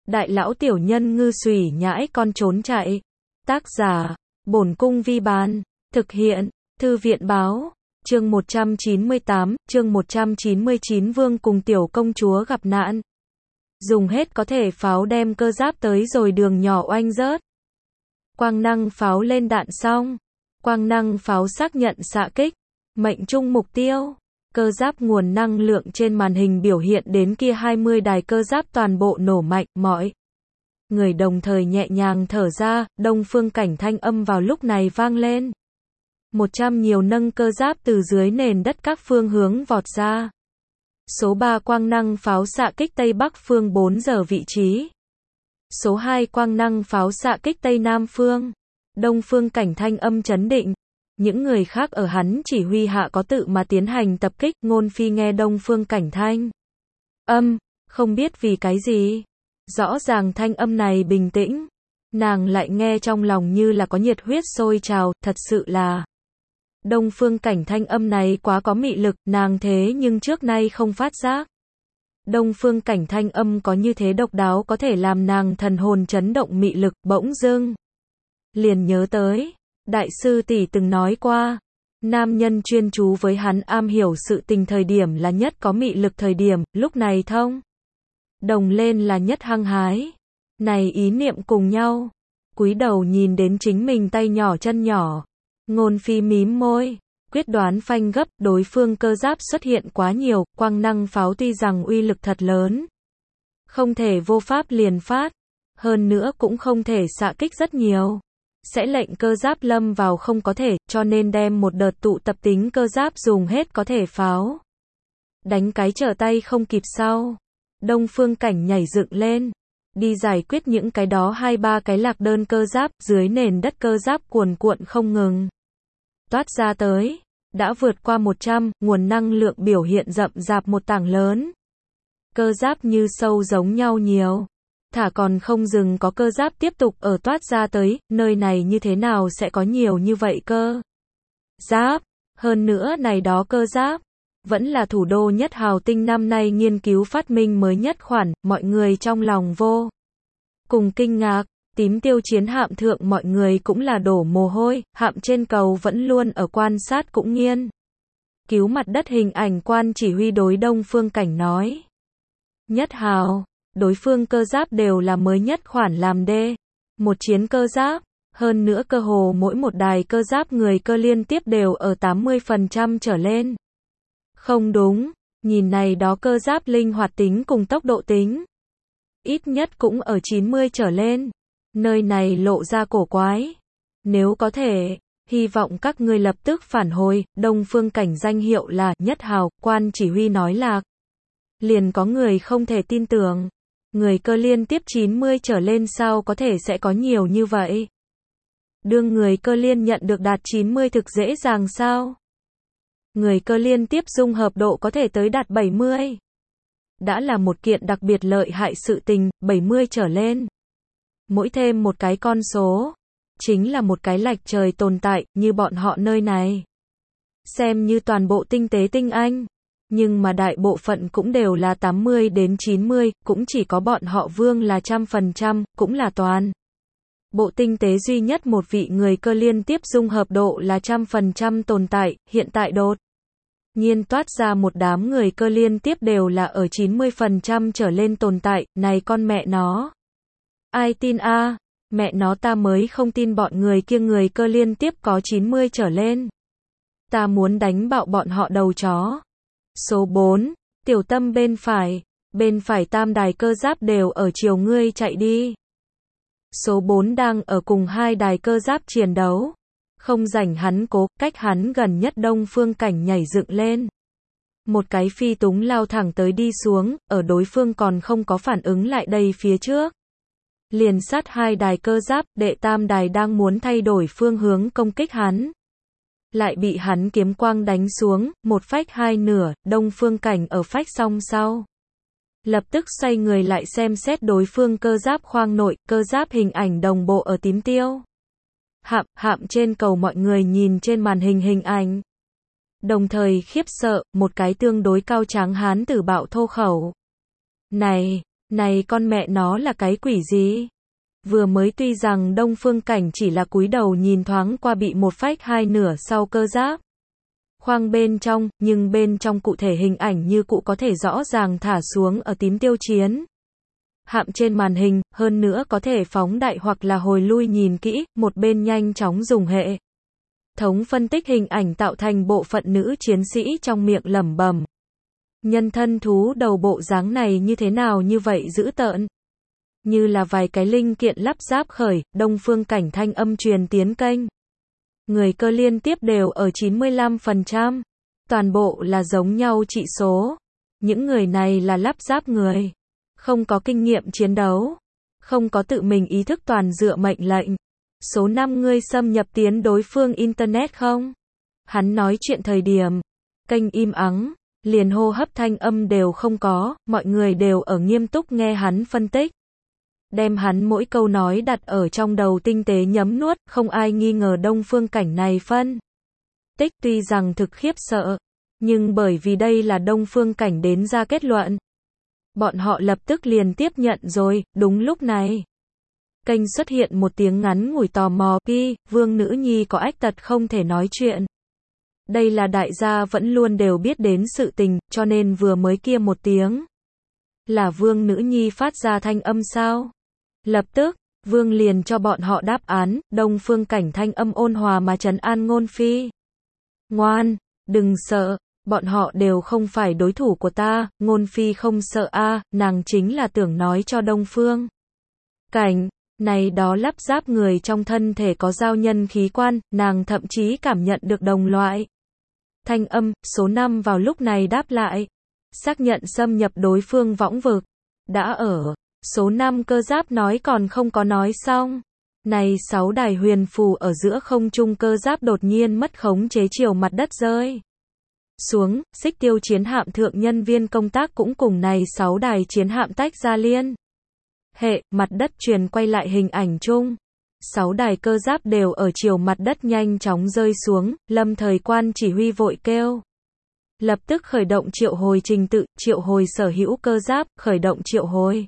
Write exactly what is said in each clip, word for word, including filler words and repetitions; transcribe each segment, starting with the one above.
Đại lão tiểu nhân ngư xùy nhãi con trốn chạy. Tác giả, Bổn Cung Vi Bán. Thực hiện, Thư viện Báo. Chương một trăm chín mươi tám, chương một trăm chín mươi chín Vương cùng tiểu công chúa gặp nạn. Dùng hết có thể pháo đem cơ giáp tới rồi đường nhỏ oanh rớt. Quang năng pháo lên đạn xong. Quang năng pháo xác nhận xạ kích. Mệnh trung mục tiêu. Cơ giáp nguồn năng lượng trên màn hình biểu hiện đến kia hai mươi đài cơ giáp toàn bộ nổ mạnh, mọi người đồng thời nhẹ nhàng thở ra, Đông Phương Cảnh thanh âm vào lúc này vang lên. một trăm nhiều nâng cơ giáp từ dưới nền đất các phương hướng vọt ra. Số ba quang năng pháo xạ kích Tây Bắc phương bốn giờ vị trí. Số hai quang năng pháo xạ kích Tây Nam phương. Đông Phương Cảnh thanh âm chấn định. Những người khác ở hắn chỉ huy hạ có tự mà tiến hành tập kích, Ngôn Phi nghe Đông Phương Cảnh thanh âm, không biết vì cái gì. Rõ ràng thanh âm này bình tĩnh, nàng lại nghe trong lòng như là có nhiệt huyết sôi trào, thật sự là Đông Phương Cảnh thanh âm này quá có mị lực, nàng thế nhưng trước nay không phát giác. Đông Phương Cảnh thanh âm có như thế độc đáo có thể làm nàng thần hồn chấn động mị lực, bỗng dưng liền nhớ tới đại sư tỷ từng nói qua, nam nhân chuyên chú với hắn am hiểu sự tình thời điểm là nhất có mị lực thời điểm, lúc này thông đồng lên là nhất hăng hái. Này ý niệm cùng nhau, cúi đầu nhìn đến chính mình tay nhỏ chân nhỏ, Ngôn Phi mím môi, quyết đoán phanh gấp, đối phương cơ giáp xuất hiện quá nhiều, quang năng pháo tuy rằng uy lực thật lớn, không thể vô pháp liền phát, hơn nữa cũng không thể xạ kích rất nhiều. Sẽ lệnh cơ giáp lâm vào không có thể, cho nên đem một đợt tụ tập tính cơ giáp dùng hết có thể pháo. Đánh cái trở tay không kịp sau. Đông Phương Cảnh nhảy dựng lên. Đi giải quyết những cái đó hai ba cái lạc đơn cơ giáp, dưới nền đất cơ giáp cuồn cuộn không ngừng toát ra tới. Đã vượt qua một trăm, nguồn năng lượng biểu hiện rậm rạp một tảng lớn. Cơ giáp như sâu giống nhau nhiều. Thả còn không dừng có cơ giáp tiếp tục ở toát ra tới, nơi này như thế nào sẽ có nhiều như vậy cơ giáp, hơn nữa này đó cơ giáp, vẫn là thủ đô Nhất Hào Tinh năm nay nghiên cứu phát minh mới nhất khoản, mọi người trong lòng vô cùng kinh ngạc. Tím tiêu chiến hạm thượng mọi người cũng là đổ mồ hôi, hạm trên cầu vẫn luôn ở quan sát cũng nghiên cứu mặt đất hình ảnh quan chỉ huy đối Đông Phương Cảnh nói. Nhất Hào, đối phương cơ giáp đều là mới nhất khoản làm đê một chiến cơ giáp, hơn nữa cơ hồ mỗi một đài cơ giáp người cơ liên tiếp đều ở tám mươi phần trăm trở lên. Không đúng, nhìn này đó cơ giáp linh hoạt tính cùng tốc độ tính, ít nhất cũng ở chín mươi trở lên. Nơi này lộ ra cổ quái. Nếu có thể, hy vọng các ngươi lập tức phản hồi. Đông Phương Cảnh danh hiệu là Nhất Hào, quan chỉ huy nói lạc. Liền có người không thể tin tưởng. Người cơ liên tiếp chín mươi trở lên sao có thể sẽ có nhiều như vậy? Đương người cơ liên nhận được đạt chín mươi thực dễ dàng sao? Người cơ liên tiếp dung hợp độ có thể tới đạt bảy mươi. Đã là một kiện đặc biệt lợi hại sự tình, bảy mươi trở lên. Mỗi thêm một cái con số, chính là một cái lệch trời tồn tại, như bọn họ nơi này. Xem như toàn bộ tinh tế tinh anh. Nhưng mà đại bộ phận cũng đều là tám mươi đến chín mươi, cũng chỉ có bọn họ Vương là trăm phần trăm, cũng là toàn. Bộ tinh tế duy nhất một vị người cơ liên tiếp dung hợp độ là trăm phần trăm tồn tại, hiện tại đột nhiên toát ra một đám người cơ liên tiếp đều là ở chín mươi phần trăm trở lên tồn tại, này con mẹ nó. Ai tin a? À? Mẹ nó ta mới không tin bọn người kia người cơ liên tiếp có chín mươi trở lên. Ta muốn đánh bạo bọn họ đầu chó. Số bốn, tiểu tâm bên phải, bên phải tam đài cơ giáp đều ở chiều ngươi chạy đi. Số bốn đang ở cùng hai đài cơ giáp chiến đấu. Không rảnh hắn cố, cách hắn gần nhất Đông Phương Cảnh nhảy dựng lên. Một cái phi túng lao thẳng tới đi xuống, ở đối phương còn không có phản ứng lại đây phía trước. Liền sát hai đài cơ giáp, đệ tam đài đang muốn thay đổi phương hướng công kích hắn. Lại bị hắn kiếm quang đánh xuống, một phách hai nửa, Đông Phương Cảnh ở phách xong sau. Lập tức xoay người lại xem xét đối phương cơ giáp khoang nội, cơ giáp hình ảnh đồng bộ ở tím tiêu. Hạm, hạm trên cầu mọi người nhìn trên màn hình hình ảnh. Đồng thời khiếp sợ, một cái tương đối cao tráng hán tử bạo thô khẩu. Này, Này con mẹ nó là cái quỷ gì? Vừa mới tuy rằng Đông Phương Cảnh chỉ là cúi đầu nhìn thoáng qua bị một phách hai nửa sau cơ giáp khoang bên trong, nhưng bên trong cụ thể hình ảnh như cụ có thể rõ ràng thả xuống ở tím tiêu chiến hạm trên màn hình, hơn nữa có thể phóng đại hoặc là hồi lui nhìn kỹ, một bên nhanh chóng dùng hệ thống phân tích hình ảnh tạo thành bộ phận nữ chiến sĩ trong miệng lẩm bẩm. Nhân thân thú đầu bộ dáng này như thế nào như vậy dữ tợn? Như là vài cái linh kiện lắp ráp khởi, Đông Phương Cảnh thanh âm truyền tiến kênh. Người cơ liên tiếp đều ở chín mươi lăm phần trăm. Toàn bộ là giống nhau trị số. Những người này là lắp ráp người. Không có kinh nghiệm chiến đấu. Không có tự mình ý thức toàn dựa mệnh lệnh. Số năm ngươi xâm nhập tiến đối phương Internet không? Hắn nói chuyện thời điểm. Kênh im ắng. Liền hô hấp thanh âm đều không có. Mọi người đều ở nghiêm túc nghe hắn phân tích. Đem hắn mỗi câu nói đặt ở trong đầu tinh tế nhấm nuốt, không ai nghi ngờ Đông Phương Cảnh này phân tích tuy rằng thực khiếp sợ, nhưng bởi vì đây là Đông Phương Cảnh đến ra kết luận, bọn họ lập tức liền tiếp nhận rồi. Đúng lúc này, kênh xuất hiện một tiếng ngắn ngủi tò mò, "Pi, Vương nữ nhi có ách tật không thể nói chuyện." Đây là đại gia vẫn luôn đều biết đến sự tình, cho nên vừa mới kia một tiếng là Vương nữ nhi phát ra thanh âm sao? Lập tức, Vương liền cho bọn họ đáp án. Đông Phương Cảnh thanh âm ôn hòa mà trấn an Ngôn Phi. "Ngoan, đừng sợ, bọn họ đều không phải đối thủ của ta." Ngôn Phi không sợ a, nàng chính là tưởng nói cho Đông Phương Cảnh, này đó lắp ráp người trong thân thể có giao nhân khí quan, nàng thậm chí cảm nhận được đồng loại thanh âm. Số năm vào lúc này đáp lại, xác nhận xâm nhập đối phương võng vực. Đã ở. Số năm cơ giáp nói còn không có nói xong. Này sáu đài huyền phù ở giữa không trung cơ giáp đột nhiên mất khống chế chiều mặt đất rơi xuống, xích tiêu chiến hạm thượng nhân viên công tác cũng cùng này sáu đài chiến hạm tách ra liên hệ, mặt đất truyền quay lại hình ảnh chung. Sáu đài cơ giáp đều ở chiều mặt đất nhanh chóng rơi xuống, Lâm Thời Quan chỉ huy vội kêu. Lập tức khởi động triệu hồi trình tự, triệu hồi sở hữu cơ giáp, khởi động triệu hồi.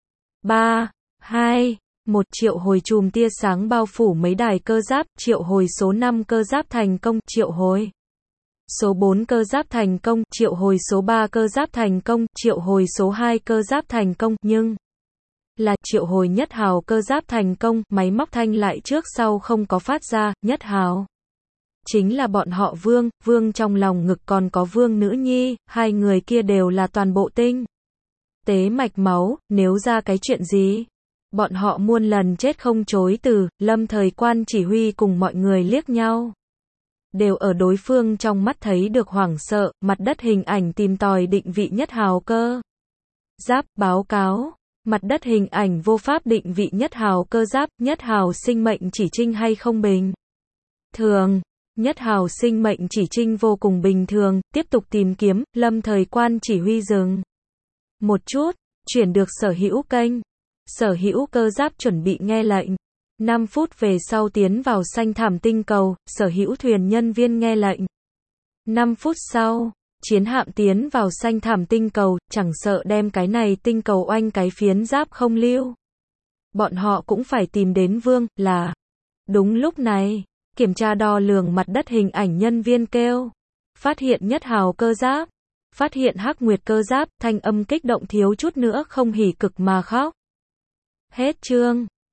ba, hai, một triệu hồi chùm tia sáng bao phủ mấy đài cơ giáp, triệu hồi số năm cơ giáp thành công, triệu hồi số bốn cơ giáp thành công, triệu hồi số ba cơ giáp thành công, triệu hồi số hai cơ giáp thành công, nhưng là triệu hồi nhất hào cơ giáp thành công, máy móc thanh lại trước sau không có phát ra. Nhất hào chính là bọn họ Vương, Vương trong lòng ngực còn có Vương nữ nhi, hai người kia đều là toàn bộ tinh tế mạch máu, nếu ra cái chuyện gì, bọn họ muôn lần chết không chối từ. Lâm Thời Quan chỉ huy cùng mọi người liếc nhau, đều ở đối phương trong mắt thấy được hoảng sợ. Mặt đất hình ảnh tìm tòi định vị nhất hào cơ giáp, báo cáo. Mặt đất hình ảnh vô pháp định vị nhất hào cơ giáp, nhất hào sinh mệnh chỉ trinh hay không bình thường. Nhất hào sinh mệnh chỉ trinh vô cùng bình thường, tiếp tục tìm kiếm. Lâm Thời Quan chỉ huy dừng một chút, chuyển được sở hữu kênh. Sở hữu cơ giáp chuẩn bị nghe lệnh. năm phút về sau tiến vào xanh thảm tinh cầu, sở hữu thuyền nhân viên nghe lệnh. năm phút sau, chiến hạm tiến vào xanh thảm tinh cầu, chẳng sợ đem cái này tinh cầu oanh cái phiến giáp không lưu. Bọn họ cũng phải tìm đến Vương, là. Đúng lúc này, kiểm tra đo lường mặt đất hình ảnh nhân viên kêu. Phát hiện nhất hào cơ giáp. Phát hiện hắc nguyệt cơ giáp, thanh âm kích động thiếu chút nữa không hỉ cực mà khóc. Hết chương.